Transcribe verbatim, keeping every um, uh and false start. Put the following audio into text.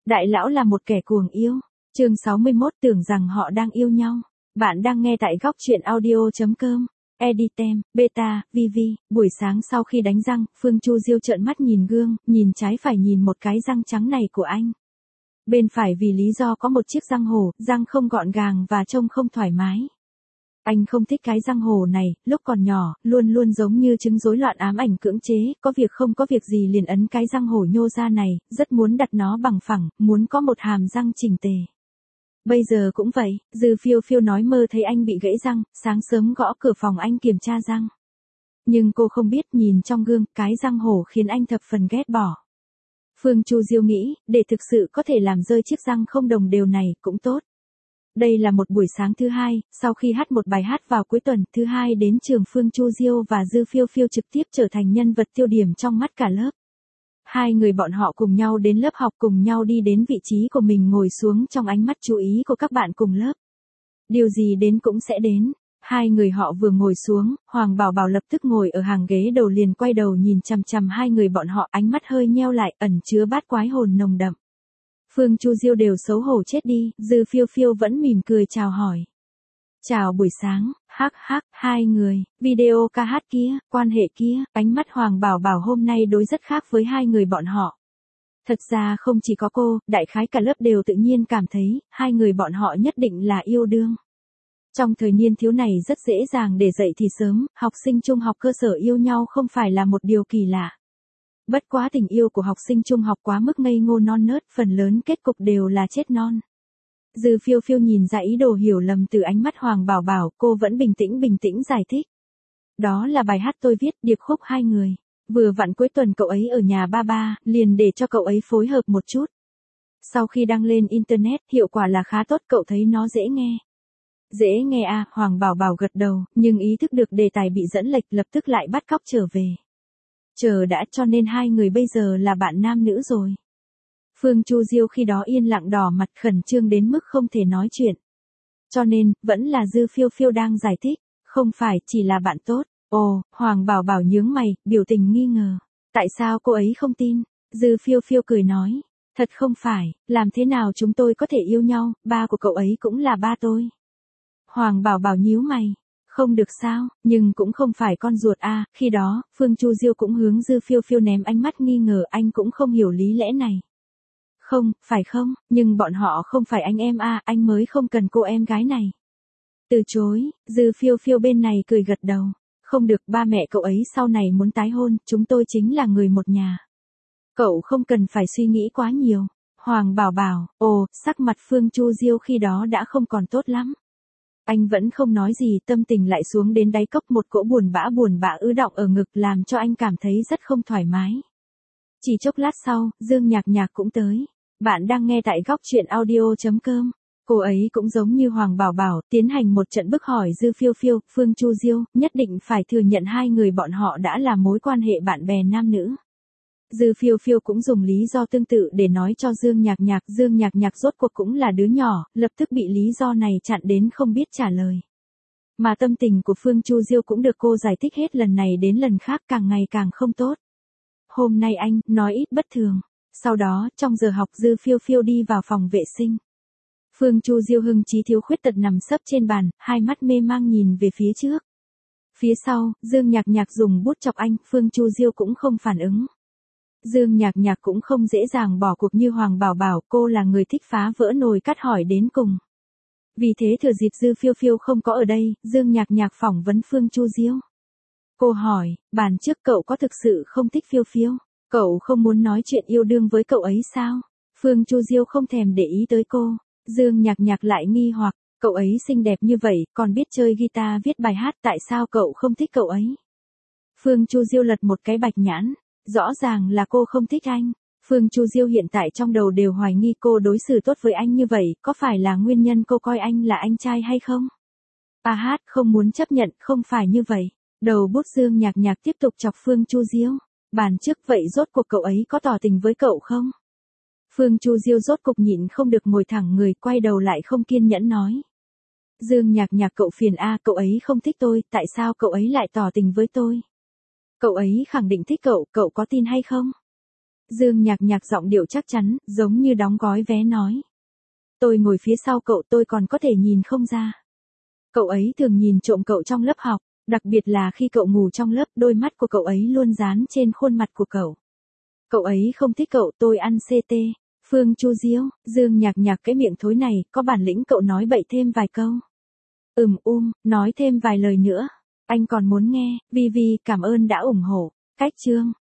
Đại lão là một kẻ cuồng yêu. Chương sáu mươi mốt tưởng rằng họ đang yêu nhau. Bạn đang nghe tại góc truyện audio chấm com. Editem, Beta, Vivi. Buổi sáng sau khi đánh răng, Phương Chu Diêu trợn mắt nhìn gương, nhìn trái phải nhìn một cái răng trắng này của anh. Bên phải vì lý do có một chiếc răng hổ, răng không gọn gàng và trông không thoải mái. Anh không thích cái răng hổ này, lúc còn nhỏ, luôn luôn giống như chứng rối loạn ám ảnh cưỡng chế, có việc không có việc gì liền ấn cái răng hổ nhô ra này, rất muốn đặt nó bằng phẳng, muốn có một hàm răng chỉnh tề. Bây giờ cũng vậy, Dư Phiêu Phiêu nói mơ thấy anh bị gãy răng, sáng sớm gõ cửa phòng anh kiểm tra răng. Nhưng cô không biết nhìn trong gương, cái răng hổ khiến anh thập phần ghét bỏ. Phương Chu Diêu nghĩ, để thực sự có thể làm rơi chiếc răng không đồng đều này, cũng tốt. Đây là một buổi sáng thứ hai, sau khi hát một bài hát vào cuối tuần, thứ hai đến trường Phương Chu Diêu và Dư Phiêu Phiêu trực tiếp trở thành nhân vật tiêu điểm trong mắt cả lớp. Hai người bọn họ cùng nhau đến lớp học, cùng nhau đi đến vị trí của mình ngồi xuống trong ánh mắt chú ý của các bạn cùng lớp. Điều gì đến cũng sẽ đến. Hai người họ vừa ngồi xuống, Hoàng Bảo Bảo lập tức ngồi ở hàng ghế đầu liền quay đầu nhìn chằm chằm hai người bọn họ, ánh mắt hơi nheo lại, ẩn chứa bát quái hồn nồng đậm. Phương Chu Diêu đều xấu hổ chết đi, Dư Phiêu Phiêu vẫn mỉm cười chào hỏi. Chào buổi sáng, hắc hắc, hai người, video ca hát kia, quan hệ kia, ánh mắt Hoàng Bảo Bảo hôm nay đối rất khác với hai người bọn họ. Thật ra không chỉ có cô, đại khái cả lớp đều tự nhiên cảm thấy, hai người bọn họ nhất định là yêu đương. Trong thời niên thiếu này rất dễ dàng để dậy thì sớm, học sinh trung học cơ sở yêu nhau không phải là một điều kỳ lạ. Bất quá tình yêu của học sinh trung học quá mức ngây ngô non nớt, phần lớn kết cục đều là chết non. Dư Phiêu Phiêu nhìn ra ý đồ hiểu lầm từ ánh mắt Hoàng Bảo Bảo, cô vẫn bình tĩnh bình tĩnh giải thích. Đó là bài hát tôi viết, điệp khúc hai người. Vừa vặn cuối tuần cậu ấy ở nhà ba ba, liền để cho cậu ấy phối hợp một chút. Sau khi đăng lên Internet, hiệu quả là khá tốt, cậu thấy nó dễ nghe. Dễ nghe à, Hoàng Bảo Bảo gật đầu, nhưng ý thức được đề tài bị dẫn lệch lập tức lại bắt cóc trở về. Chờ đã, cho nên hai người bây giờ là bạn nam nữ rồi. Phương Chu Diêu khi đó yên lặng đỏ mặt khẩn trương đến mức không thể nói chuyện. Cho nên, vẫn là Dư Phiêu Phiêu đang giải thích, không phải chỉ là bạn tốt. Ồ, Hoàng Bảo Bảo nhướng mày, biểu tình nghi ngờ. Tại sao cô ấy không tin? Dư Phiêu Phiêu cười nói, thật không phải, làm thế nào chúng tôi có thể yêu nhau, ba của cậu ấy cũng là ba tôi. Hoàng Bảo Bảo nhíu mày. Không được sao, nhưng cũng không phải con ruột a. À. Khi đó, Phương Chu Diêu cũng hướng Dư Phiêu Phiêu ném ánh mắt nghi ngờ, anh cũng không hiểu lý lẽ này. Không, phải không, nhưng bọn họ không phải anh em a, à, anh mới không cần cô em gái này. Từ chối, Dư Phiêu Phiêu bên này cười gật đầu. Không được, ba mẹ cậu ấy sau này muốn tái hôn, chúng tôi chính là người một nhà. Cậu không cần phải suy nghĩ quá nhiều. Hoàng Bảo Bảo, ồ, sắc mặt Phương Chu Diêu khi đó đã không còn tốt lắm. Anh vẫn không nói gì, tâm tình lại xuống đến đáy cốc, một cỗ buồn bã buồn bã ứ đọng ở ngực làm cho anh cảm thấy rất không thoải mái. Chỉ chốc lát sau, Dương Nhạc Nhạc cũng tới. Bạn đang nghe tại góc truyện audio chấm com. Cô ấy cũng giống như Hoàng Bảo Bảo, tiến hành một trận bức hỏi Dư Phiêu Phiêu, Phương Chu Diêu, nhất định phải thừa nhận hai người bọn họ đã là mối quan hệ bạn bè nam nữ. Dư Phiêu Phiêu cũng dùng lý do tương tự để nói cho Dương Nhạc Nhạc, Dương Nhạc Nhạc rốt cuộc cũng là đứa nhỏ, lập tức bị lý do này chặn đến không biết trả lời. Mà tâm tình của Phương Chu Diêu cũng được cô giải thích hết lần này đến lần khác, càng ngày càng không tốt. Hôm nay anh, nói ít bất thường. Sau đó, trong giờ học Dư Phiêu Phiêu đi vào phòng vệ sinh. Phương Chu Diêu hưng trí thiếu khuyết tật nằm sấp trên bàn, hai mắt mê mang nhìn về phía trước. Phía sau, Dương Nhạc Nhạc dùng bút chọc anh, Phương Chu Diêu cũng không phản ứng. Dương Nhạc Nhạc cũng không dễ dàng bỏ cuộc như Hoàng Bảo Bảo, cô là người thích phá vỡ nồi cắt hỏi đến cùng. Vì thế thừa dịp Dư Phiêu Phiêu không có ở đây, Dương Nhạc Nhạc phỏng vấn Phương Chu Diêu. Cô hỏi, bàn trước cậu có thực sự không thích Phiêu Phiêu? Cậu không muốn nói chuyện yêu đương với cậu ấy sao? Phương Chu Diêu không thèm để ý tới cô. Dương Nhạc Nhạc lại nghi hoặc, cậu ấy xinh đẹp như vậy, còn biết chơi guitar viết bài hát, tại sao cậu không thích cậu ấy? Phương Chu Diêu lật một cái bạch nhãn. Rõ ràng là cô không thích anh. Phương Chu Diêu hiện tại trong đầu đều hoài nghi cô đối xử tốt với anh như vậy, có phải là nguyên nhân cô coi anh là anh trai hay không? A hát không muốn chấp nhận, không phải như vậy. Đầu bút Dương Nhạc Nhạc tiếp tục chọc Phương Chu Diêu. Bàn trước vậy rốt cuộc cậu ấy có tỏ tình với cậu không? Phương Chu Diêu rốt cục nhịn không được ngồi thẳng người, quay đầu lại không kiên nhẫn nói. Dương Nhạc Nhạc cậu phiền a, à, cậu ấy không thích tôi, tại sao cậu ấy lại tỏ tình với tôi? Cậu ấy khẳng định thích cậu, cậu có tin hay không? Dương Nhạc Nhạc giọng điệu chắc chắn, giống như đóng gói vé nói. Tôi ngồi phía sau cậu tôi còn có thể nhìn không ra. Cậu ấy thường nhìn trộm cậu trong lớp học, đặc biệt là khi cậu ngủ trong lớp, đôi mắt của cậu ấy luôn dán trên khuôn mặt của cậu. Cậu ấy không thích cậu, tôi ăn xê tê. Phương Chu Diếu, Dương Nhạc Nhạc cái miệng thối này, có bản lĩnh cậu nói bậy thêm vài câu. Ừm um, nói thêm vài lời nữa. Anh còn muốn nghe, Vi Vi cảm ơn đã ủng hộ. Cách chương.